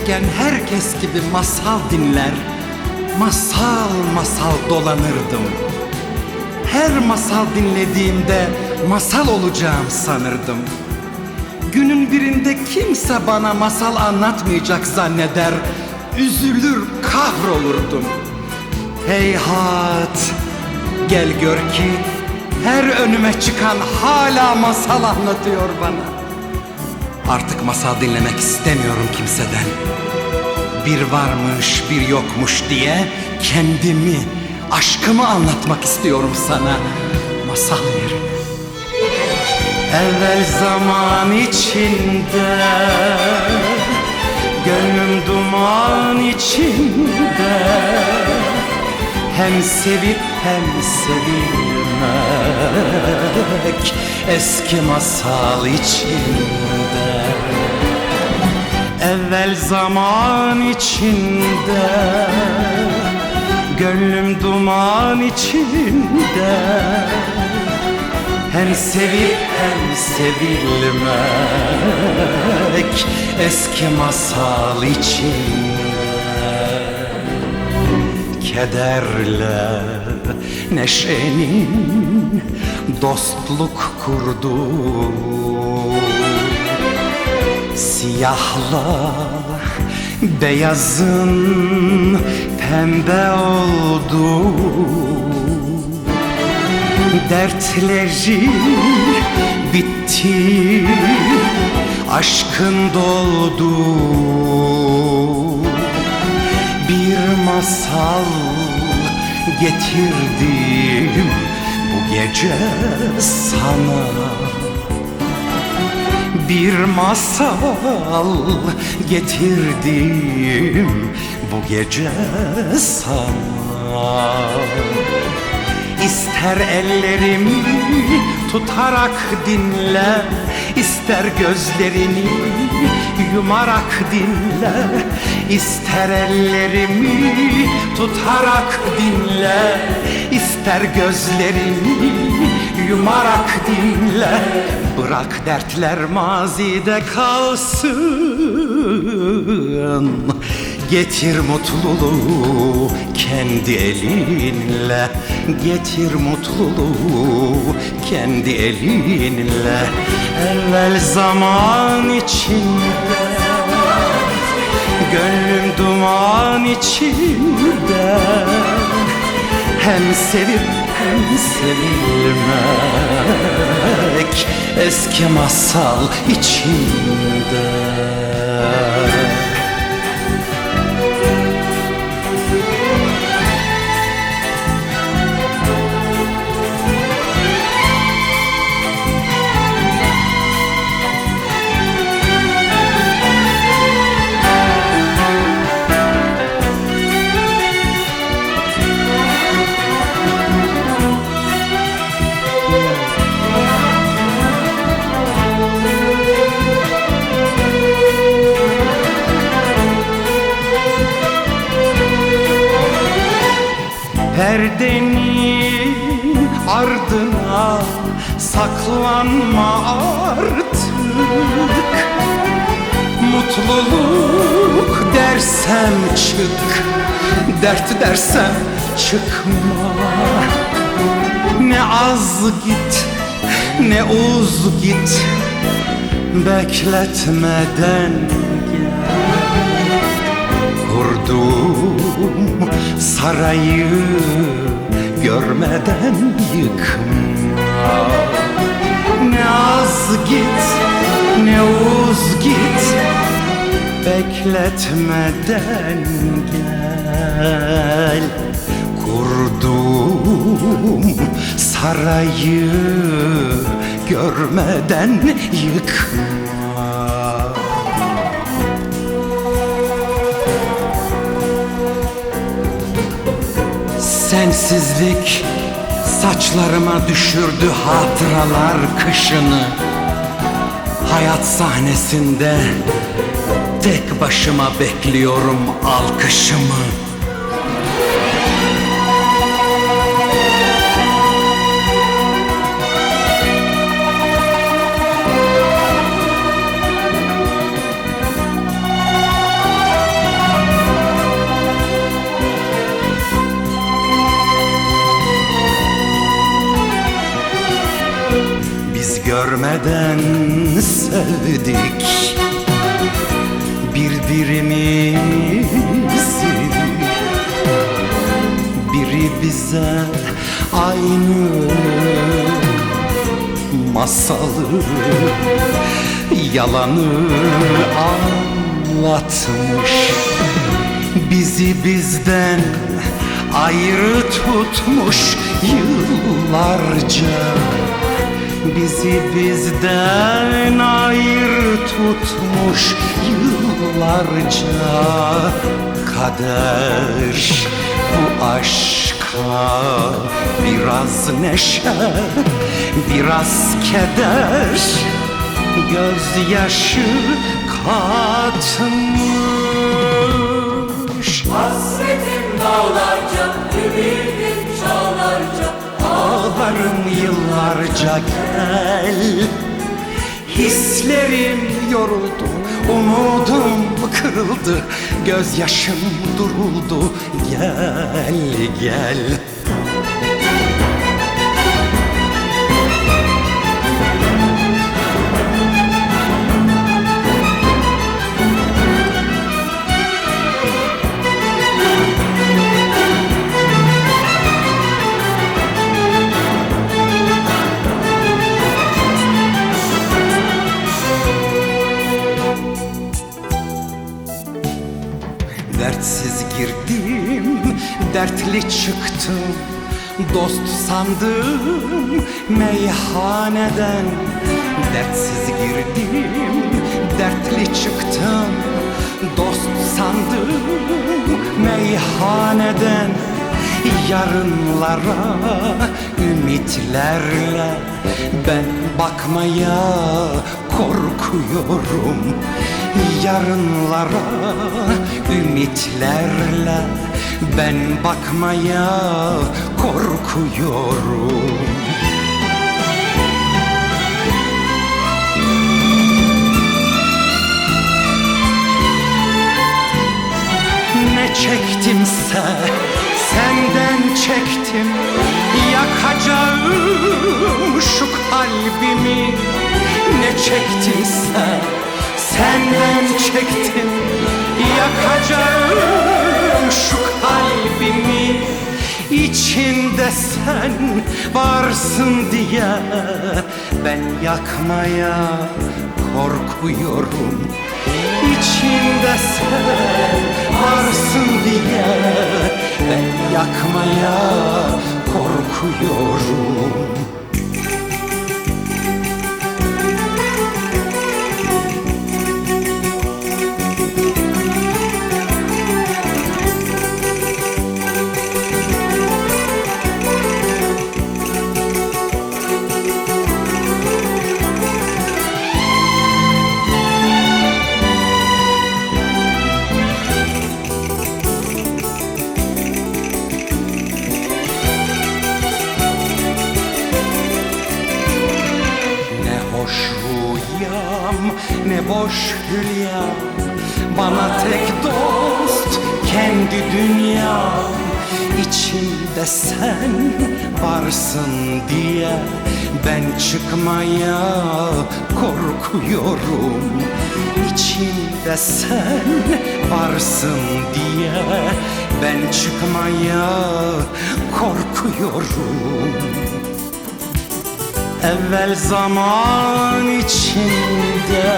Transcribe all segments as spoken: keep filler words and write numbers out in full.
Çocukken herkes gibi masal dinler, masal masal dolanırdım. Her masal dinlediğimde masal olacağım sanırdım. Günün birinde kimse bana masal anlatmayacak zanneder, üzülür kahrolurdum. Heyhat, gel gör ki her önüme çıkan hala masal anlatıyor bana. Artık masal dinlemek istemiyorum kimseden. Bir varmış bir yokmuş diye kendimi, aşkımı anlatmak istiyorum sana masal yerine. Evvel zaman içinde, gönlüm duman içinde, hem sevip hem sevilmek eski masal içinde. Evvel zaman içinde, gönlüm duman içinde, hem sevip hem sevilmek eski masal içinde. Kederle neşenin dostluk kurdu, siyahla beyazın pembe oldu. Dertleri bitti, aşkın doldu. Bir masal getirdim bu gece sana. Bir masal getirdim bu gece sana. İster ellerimi tutarak dinle, ister gözlerini yumarak dinle. İster ellerimi tutarak dinle, ister gözlerini yumarak dinle. Bırak dertler mazide kalsın, getir mutluluğu kendi elinle. Getir mutluluğu kendi elinle. Evvel zaman içinde, gönlüm duman içinde, hem sevip hem sevilmek eski masal içinde. Perdenin ardına saklanma artık. Mutluluk dersem çık, dert dersem çıkma. Ne az git, ne uz git, bekletmeden gel. Kurdum sarayı görmeden yıkma. Ne az git, ne uz git, bekletmeden gel. Kurdum sarayı görmeden yıkma. Sensizlik saçlarıma düşürdü hatıralar kışını. Hayat sahnesinde tek başıma bekliyorum alkışımı. Biz görmeden sevdik birbirimizi. Biri bize aynı masalı, yalanı anlatmış. Bizi bizden ayrı tutmuş yıllarca. Bizi bizden ayrı tutmuş yıllarca. Kader bu aşka biraz neşe, biraz keder, gözyaşı katmış. Hasretim dağlarca, ümidim çağlarca, ağlarım yıllarca gel. Hislerim yoruldu, umudum kırıldı, gözyaşım duruldu, gel gel. Dertsiz girdim, dertli çıktım, dost sandım meyhaneden. Dertsiz girdim, dertli çıktım, dost sandım meyhaneden. Yarınlara ümitlerle ben bakmaya korkuyorum. Yarınlara ümitlerle ben bakmaya korkuyorum. Ne çektimse senden çektim, yakacağım şu kalbimi. Ne çektimse senden çektim, yakacağım şu kalbimi. İçinde sen varsın diye ben yakmaya korkuyorum. İçinde sen varsın diye ben yakmaya korkuyorum. Ne boş hülya, bana tek dost kendi dünyam. İçimde sen varsın diye ben çıkmaya korkuyorum. İçimde sen varsın diye ben çıkmaya korkuyorum. Evvel zaman içinde,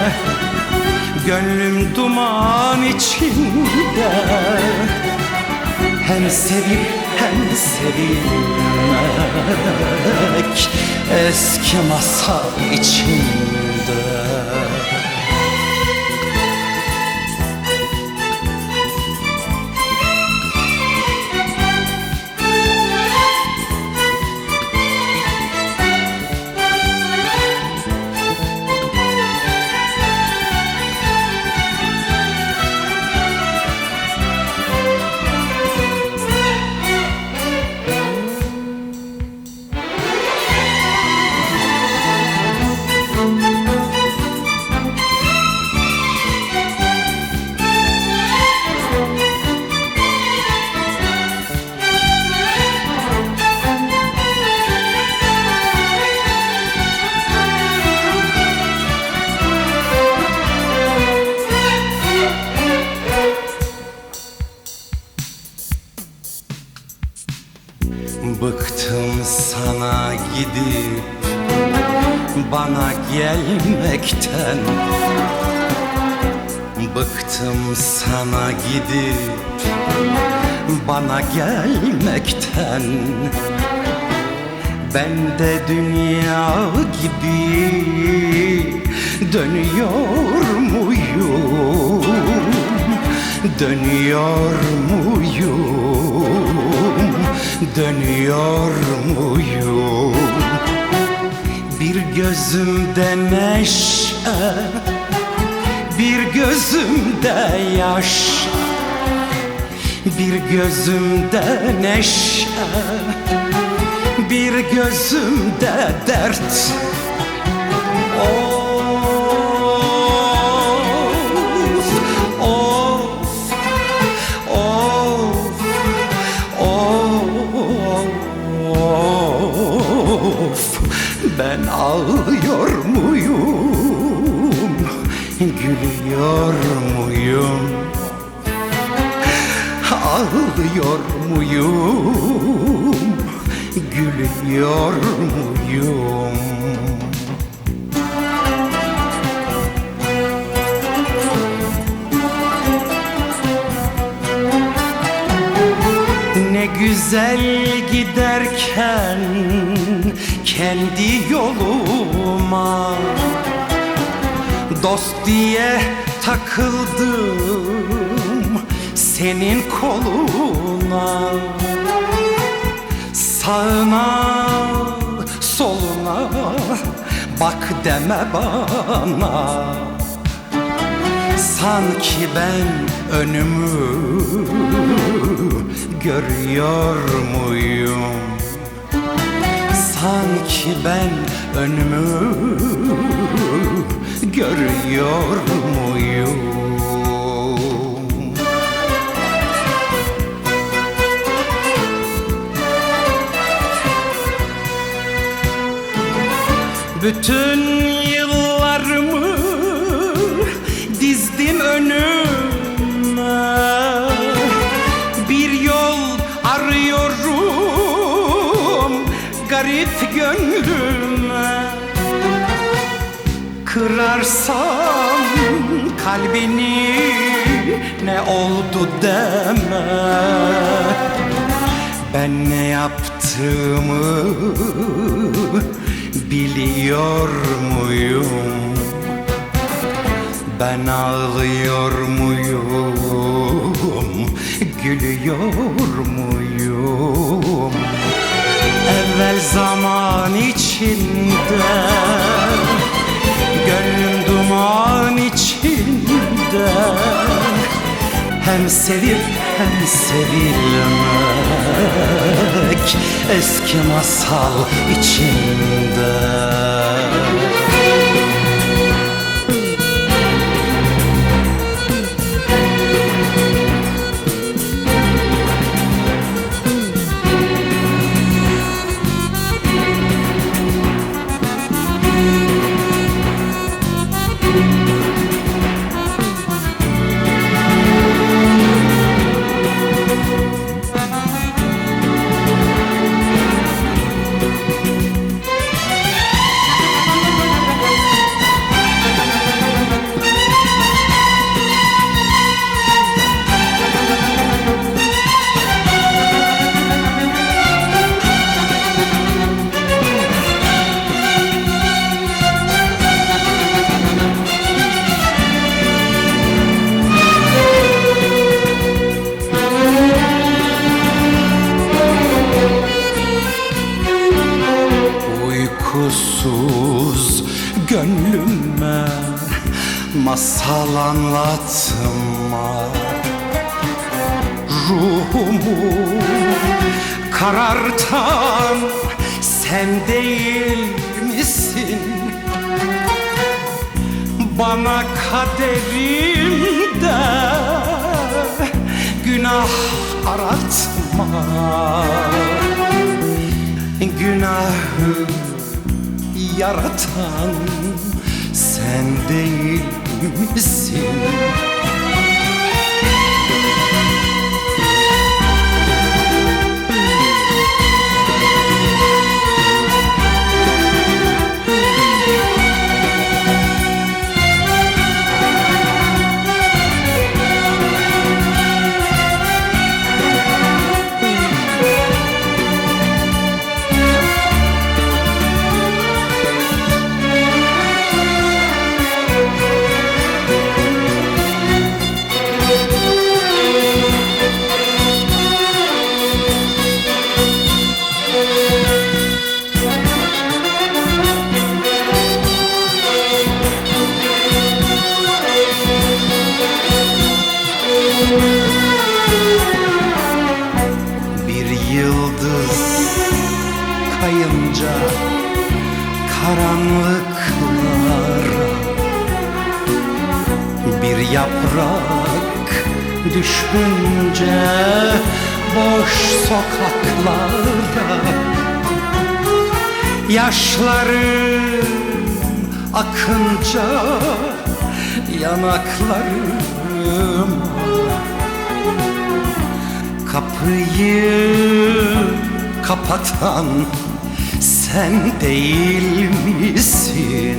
gönlüm duman içinde. Hem sevip hem sevilmek eski masal içinde. bana gelmekten. Bıktım sana gidip bana gelmekten. Ben de dünya gibi dönüyor muyum? Dönüyor muyum? Dönüyor muyum? Bir gözümde neşe, bir gözümde yaş, bir gözümde neşe, bir gözümde dert. Of, of, of, of. Ben ağlıyor muyum? Gülüyor muyum? Ağlıyor muyum? Gülüyor muyum? Ne güzel giderken kendi yoluma, dost diye takıldım senin koluna. Sağına soluna bak deme bana, sanki ben önümü görüyor muyum? Sanki ben önümü görüyor muyum? Bütün yıllarımı dizdim önüme, bir yol arıyorum garip gönlüme. Kırarsam kalbini ne oldu deme, ben ne yaptığımı biliyor muyum? Ben ağlıyor muyum? Gülüyor muyum? Evvel zaman içinde, gönlüm duman içinde, hem sevip hem sevilmek eski masal içinde. Uykusuz gönlüme masal anlatma, ruhumu karartan sen değil misin? Bana kaderimde günah aratma, günahı yaratan sen değil misin? karanlıklara bir yaprak düşünce boş sokaklarda yaşlarım akınca yanaklarım kapıyı kapatan sen değil misin?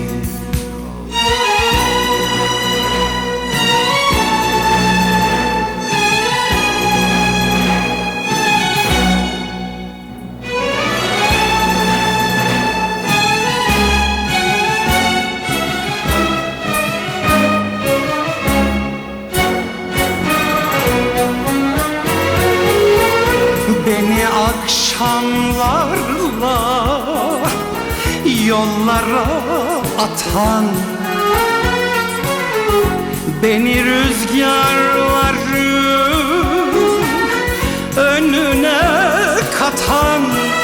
Beni akşamlarla yollara atan, beni rüzgarların önüne katan,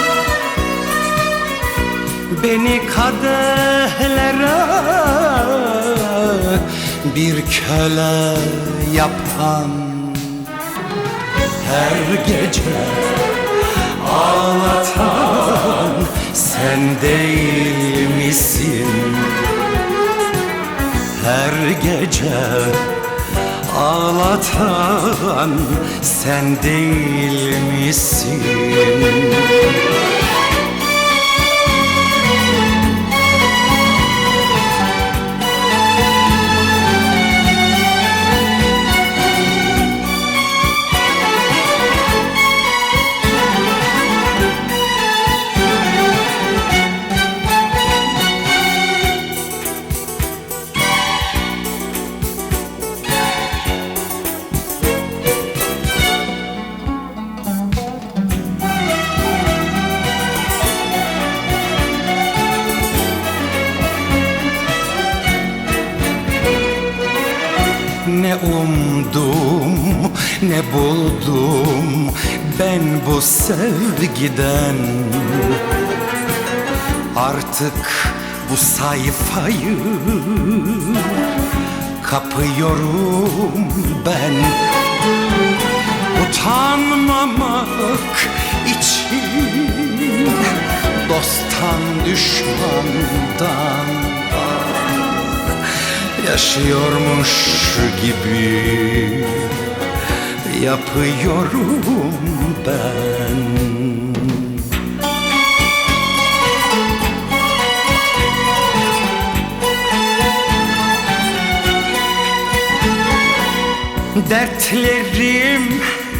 beni kadehlere bir köle yapan, her gece ağlatan sen değil misin? Her gece ağlatan sen değil misin? Ne umdum, ne buldum ben bu sevgiden. Artık bu sayfayı kapıyorum ben. Utanmamak için dosttan düşmandan yaşıyormuş gibi yapıyorum ben. Dertlerim,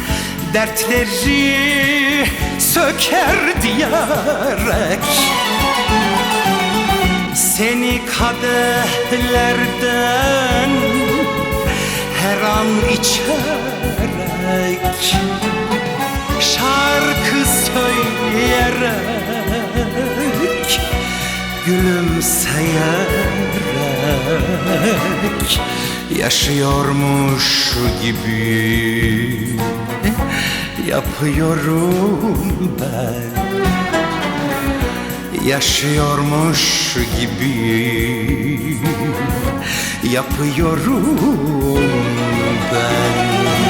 dertleri söker diyerek seni kadehlerden her an içerek, şarkı söyleyerek, gülümseyerek yaşıyormuş gibi yapıyorum ben. Yaşıyormuş gibi yapıyorum ben.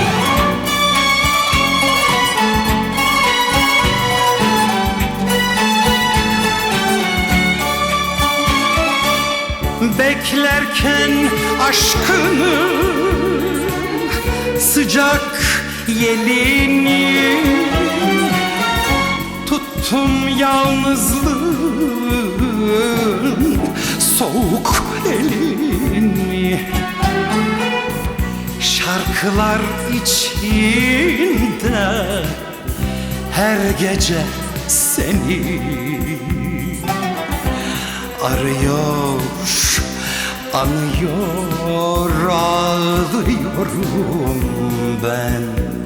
Beklerken aşkını sıcak yelini, tuttum yalnızlığın soğuk elini. Şarkılar içinde her gece seni arıyor, anıyor, ağlıyorum ben.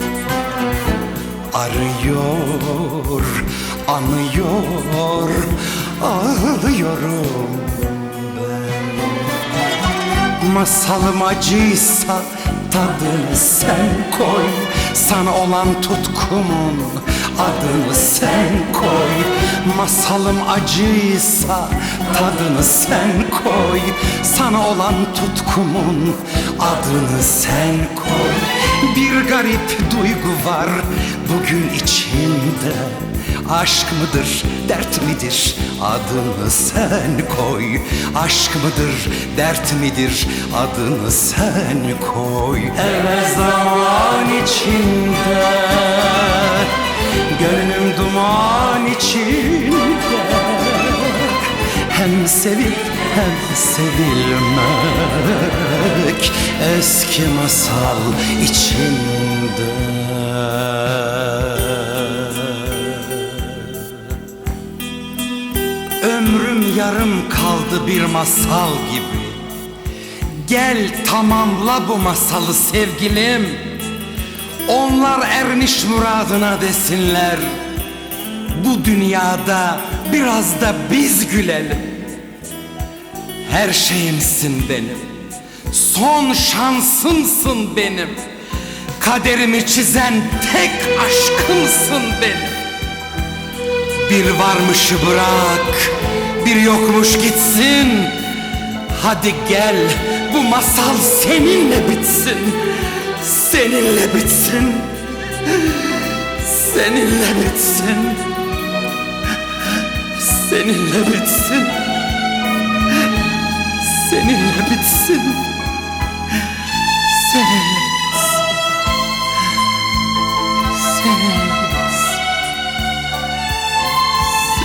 Arıyor, anıyor, ağlıyorum ben. Masalım acıysa tadını sen koy, sana olan tutkumun adını sen koy. Masalım acıysa tadını sen koy. Sana olan tutkumun adını sen koy. Bir garip duygu var bugün içimde. Aşk mıdır, dert midir, adını sen koy. Aşk mıdır, dert midir, adını sen koy. Evvel zaman içinde, gönlüm duman içinde. Hem sevip hem sevilmek eski masal içinde. Ömrüm yarım kaldı bir masal gibi. Gel tamamla bu masalı sevgilim. Onlar ermiş muradına desinler. Bu dünyada biraz da biz gülelim. Her şeyimsin benim, son şansımsın benim. Kaderimi çizen tek aşkımsın benim. Bir varmışı bırak, bir yokmuş gitsin. Hadi gel, bu masal seninle bitsin. Seninle bitsin. Seninle bitsin. Seninle bitsin. Seninle bitsin. Seninle bitsin. Seninle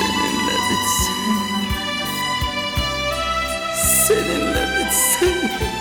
bitsin. Seninle bitsin. Seninle bitsin.